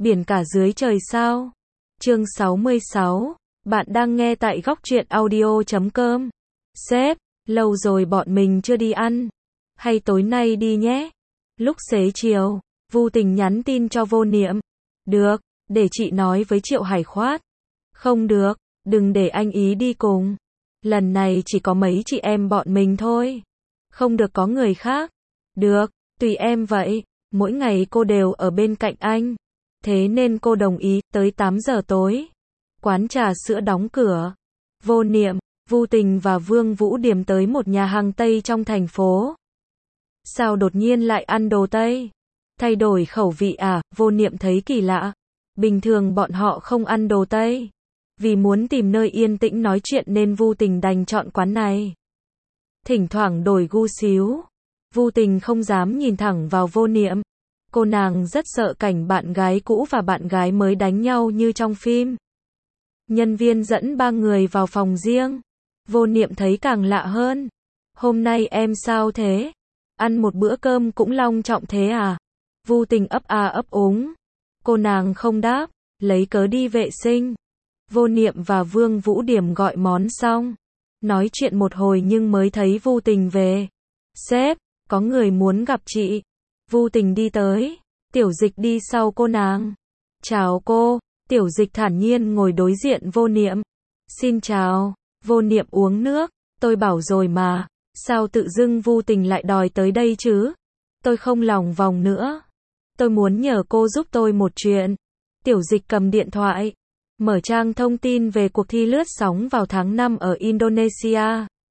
Biển cả dưới trời sao? Chương 66. Bạn đang nghe tại góc truyện audio.com. Sếp, lâu rồi bọn mình chưa đi ăn. Hay tối nay đi nhé? Lúc xế chiều, Vu Tình nhắn tin cho Vô Niệm. Được, để chị nói với Triệu Hải Khoát. Không được, đừng để anh ý đi cùng. Lần này chỉ có mấy chị em bọn mình thôi. Không được có người khác. Được, tùy em vậy. Mỗi ngày cô đều ở bên cạnh anh. Thế nên cô đồng ý, tới 8 giờ tối. Quán trà sữa đóng cửa. Vô Niệm, Vu Tình và Vương Vũ Điềm tới một nhà hàng Tây trong thành phố. Sao đột nhiên lại ăn đồ Tây? Thay đổi khẩu vị à? Vô Niệm thấy kỳ lạ. Bình thường bọn họ không ăn đồ Tây. Vì muốn tìm nơi yên tĩnh nói chuyện nên Vu Tình đành chọn quán này. Thỉnh thoảng đổi gu xíu. Vu Tình không dám nhìn thẳng vào Vô Niệm. Cô nàng rất sợ cảnh bạn gái cũ và bạn gái mới đánh nhau như trong phim. Nhân viên dẫn 3 người vào phòng riêng. Vô Niệm thấy càng lạ hơn. Hôm nay em sao thế? Ăn một bữa cơm cũng long trọng thế à? Vu Tình ấp a ấp úng. Cô nàng không đáp, lấy cớ đi vệ sinh. Vô Niệm và Vương Vũ Điềm gọi món xong. Nói chuyện một hồi nhưng mới thấy Vu Tình về. Sếp, có người muốn gặp chị. Vu Tình đi tới. Tiểu Dịch đi sau cô nàng. Chào cô. Tiểu Dịch thản nhiên ngồi đối diện Vô Niệm. Xin chào. Vô Niệm uống nước. Tôi bảo rồi mà. Sao tự dưng Vu Tình lại đòi tới đây chứ? Tôi không lòng vòng nữa. Tôi muốn nhờ cô giúp tôi một chuyện. Tiểu Dịch cầm điện thoại. Mở trang thông tin về cuộc thi lướt sóng vào tháng 5 ở Indonesia.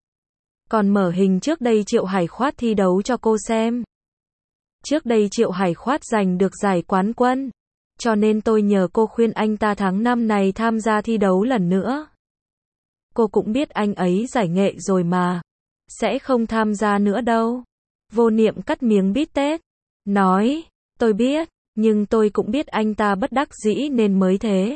Còn mở hình trước đây Triệu Hải Khoát thi đấu cho cô xem. Trước đây Triệu Hải Khoát giành được giải quán quân. Cho nên tôi nhờ cô khuyên anh ta tháng 5 này tham gia thi đấu lần nữa. Cô cũng biết anh ấy giải nghệ rồi mà. Sẽ không tham gia nữa đâu. Vô Niệm cắt miếng bít tết. Nói, tôi biết, nhưng tôi cũng biết anh ta bất đắc dĩ nên mới thế.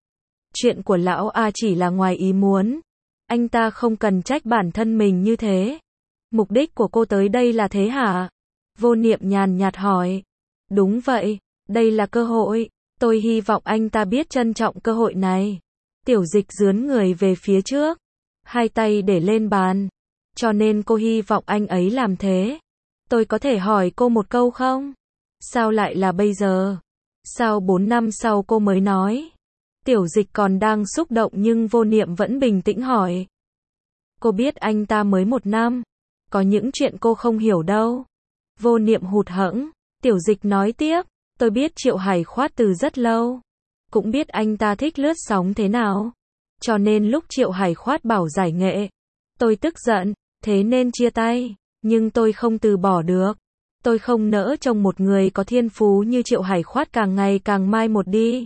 Chuyện của lão A chỉ là ngoài ý muốn. Anh ta không cần trách bản thân mình như thế. Mục đích của cô tới đây là thế hả? Vô Niệm nhàn nhạt hỏi. Đúng vậy, đây là cơ hội. Tôi hy vọng anh ta biết trân trọng cơ hội này. Tiểu Dịch dướn người về phía trước. Hai tay để lên bàn. Cho nên cô hy vọng anh ấy làm thế. Tôi có thể hỏi cô một câu không? Sao lại là bây giờ? Sao 4 năm sau cô mới nói? Tiểu Dịch còn đang xúc động nhưng Vô Niệm vẫn bình tĩnh hỏi. Cô biết anh ta mới 1 năm. Có những chuyện cô không hiểu đâu. Vô Niệm hụt hẫng. Tiểu Dịch nói tiếp. Tôi biết Triệu Hải Khoát từ rất lâu. Cũng biết anh ta thích lướt sóng thế nào. Cho nên lúc Triệu Hải Khoát bảo giải nghệ. Tôi tức giận. Thế nên chia tay. Nhưng tôi không từ bỏ được. Tôi không nỡ trông một người có thiên phú như Triệu Hải Khoát càng ngày càng mai một đi.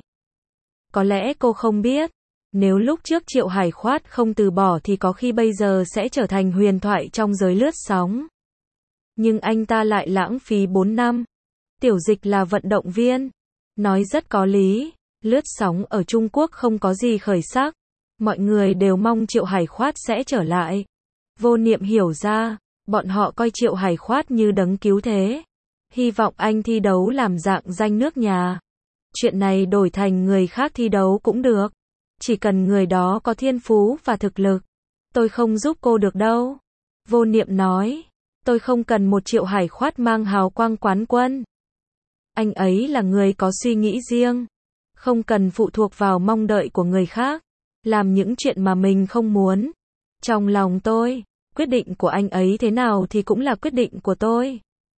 Có lẽ cô không biết. Nếu lúc trước Triệu Hải Khoát không từ bỏ thì có khi bây giờ sẽ trở thành huyền thoại trong giới lướt sóng. Nhưng anh ta lại lãng phí 4 năm. Tiểu Dịch là vận động viên. Nói rất có lý. Lướt sóng ở Trung Quốc không có gì khởi sắc. Mọi người đều mong Triệu Hải Khoát sẽ trở lại. Vô Niệm hiểu ra. Bọn họ coi Triệu Hải Khoát như đấng cứu thế. Hy vọng anh thi đấu làm rạng danh nước nhà. Chuyện này đổi thành người khác thi đấu cũng được. Chỉ cần người đó có thiên phú và thực lực. Tôi không giúp cô được đâu. Vô Niệm nói. Tôi không cần một Triệu Hải Khoát mang hào quang quán quân. Anh ấy là người có suy nghĩ riêng. Không cần phụ thuộc vào mong đợi của người khác. Làm những chuyện mà mình không muốn. Trong lòng tôi, quyết định của anh ấy thế nào thì cũng là quyết định của tôi.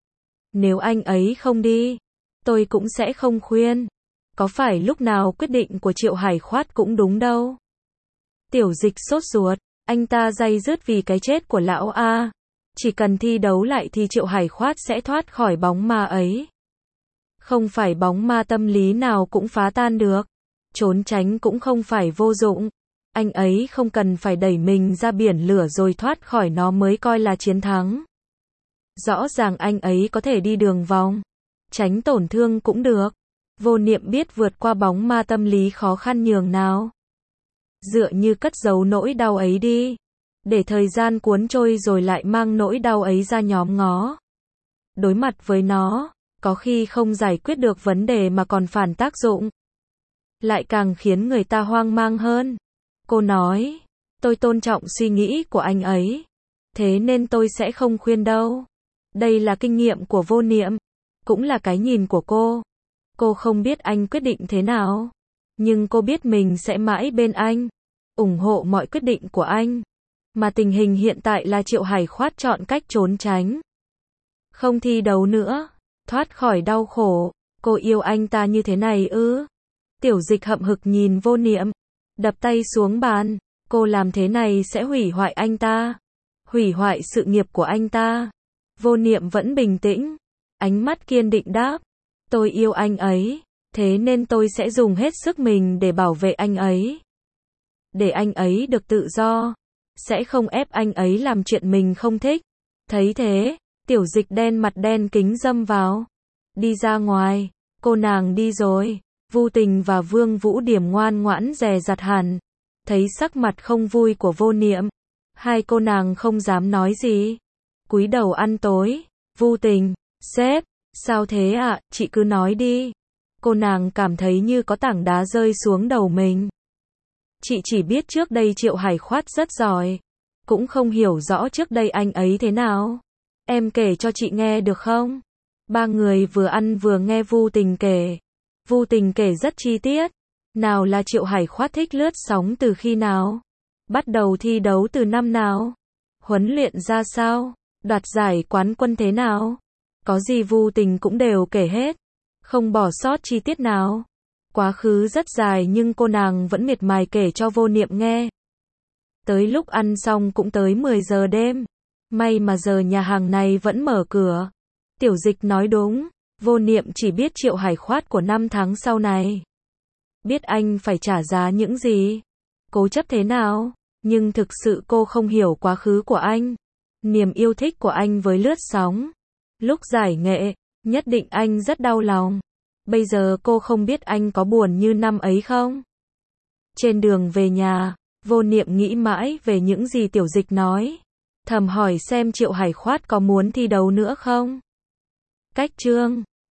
Nếu anh ấy không đi, tôi cũng sẽ không khuyên. Có phải lúc nào quyết định của Triệu Hải Khoát cũng đúng đâu. Tiểu Dịch sốt ruột. Anh ta day dứt vì cái chết của lão A. Chỉ cần thi đấu lại thì Triệu Hải Khoát sẽ thoát khỏi bóng ma ấy. Không phải bóng ma tâm lý nào cũng phá tan được. Trốn tránh cũng không phải vô dụng. Anh ấy không cần phải đẩy mình ra biển lửa rồi thoát khỏi nó mới coi là chiến thắng. Rõ ràng anh ấy có thể đi đường vòng. Tránh tổn thương cũng được. Vô Niệm biết vượt qua bóng ma tâm lý khó khăn nhường nào. Dựa như cất giấu nỗi đau ấy đi. Để thời gian cuốn trôi rồi lại mang nỗi đau ấy ra nhòm ngó. Đối mặt với nó, có khi không giải quyết được vấn đề mà còn phản tác dụng. Lại càng khiến người ta hoang mang hơn. Cô nói, tôi tôn trọng suy nghĩ của anh ấy. Thế nên tôi sẽ không khuyên đâu. Đây là kinh nghiệm của Vô Niệm. Cũng là cái nhìn của cô. Cô không biết anh quyết định thế nào. Nhưng cô biết mình sẽ mãi bên anh. Ủng hộ mọi quyết định của anh. Mà tình hình hiện tại là Triệu Hải Khoát chọn cách trốn tránh. Không thi đấu nữa. Thoát khỏi đau khổ. Cô yêu anh ta như thế này ư? Tiểu Dịch hậm hực nhìn Vô Niệm. Đập tay xuống bàn. Cô làm thế này sẽ hủy hoại anh ta. Hủy hoại sự nghiệp của anh ta. Vô Niệm vẫn bình tĩnh. Ánh mắt kiên định đáp. Tôi yêu anh ấy. Thế nên tôi sẽ dùng hết sức mình để bảo vệ anh ấy. Để anh ấy được tự do. Sẽ không ép anh ấy làm chuyện mình không thích. Thấy thế, Tiểu Dịch đen mặt đen kính dâm vào. Đi ra ngoài. Cô nàng đi rồi. Vu Tình và Vương Vũ Điểm ngoan ngoãn dè dặt hẳn. Thấy sắc mặt không vui của Vô Niệm. Hai cô nàng không dám nói gì. Cúi đầu ăn tối. Vu Tình, sếp, sao thế ạ, chị cứ nói đi. Cô nàng cảm thấy như có tảng đá rơi xuống đầu mình. Chị chỉ biết trước đây Triệu Hải Khoát rất giỏi. Cũng không hiểu rõ trước đây anh ấy thế nào. Em kể cho chị nghe được không? Ba người vừa ăn vừa nghe Vu Tình kể. Vu Tình kể rất chi tiết. Nào là Triệu Hải Khoát thích lướt sóng từ khi nào? Bắt đầu thi đấu từ năm nào? Huấn luyện ra sao? Đoạt giải quán quân thế nào? Có gì Vu Tình cũng đều kể hết. Không bỏ sót chi tiết nào. Quá khứ rất dài nhưng cô nàng vẫn miệt mài kể cho Vô Niệm nghe. Tới lúc ăn xong cũng tới 10 giờ đêm. May mà giờ nhà hàng này vẫn mở cửa. Tiểu Dịch nói đúng. Vô Niệm chỉ biết Triệu Hải Khoát của 5 tháng sau này. Biết anh phải trả giá những gì. Cố chấp thế nào. Nhưng thực sự cô không hiểu quá khứ của anh. Niềm yêu thích của anh với lướt sóng. Lúc giải nghệ, nhất định anh rất đau lòng. Bây giờ cô không biết anh có buồn như năm ấy không? Trên đường về nhà, Vô Niệm nghĩ mãi về những gì Tiểu Dịch nói. Thầm hỏi xem Triệu Hải Khoát có muốn thi đấu nữa không? Cách chương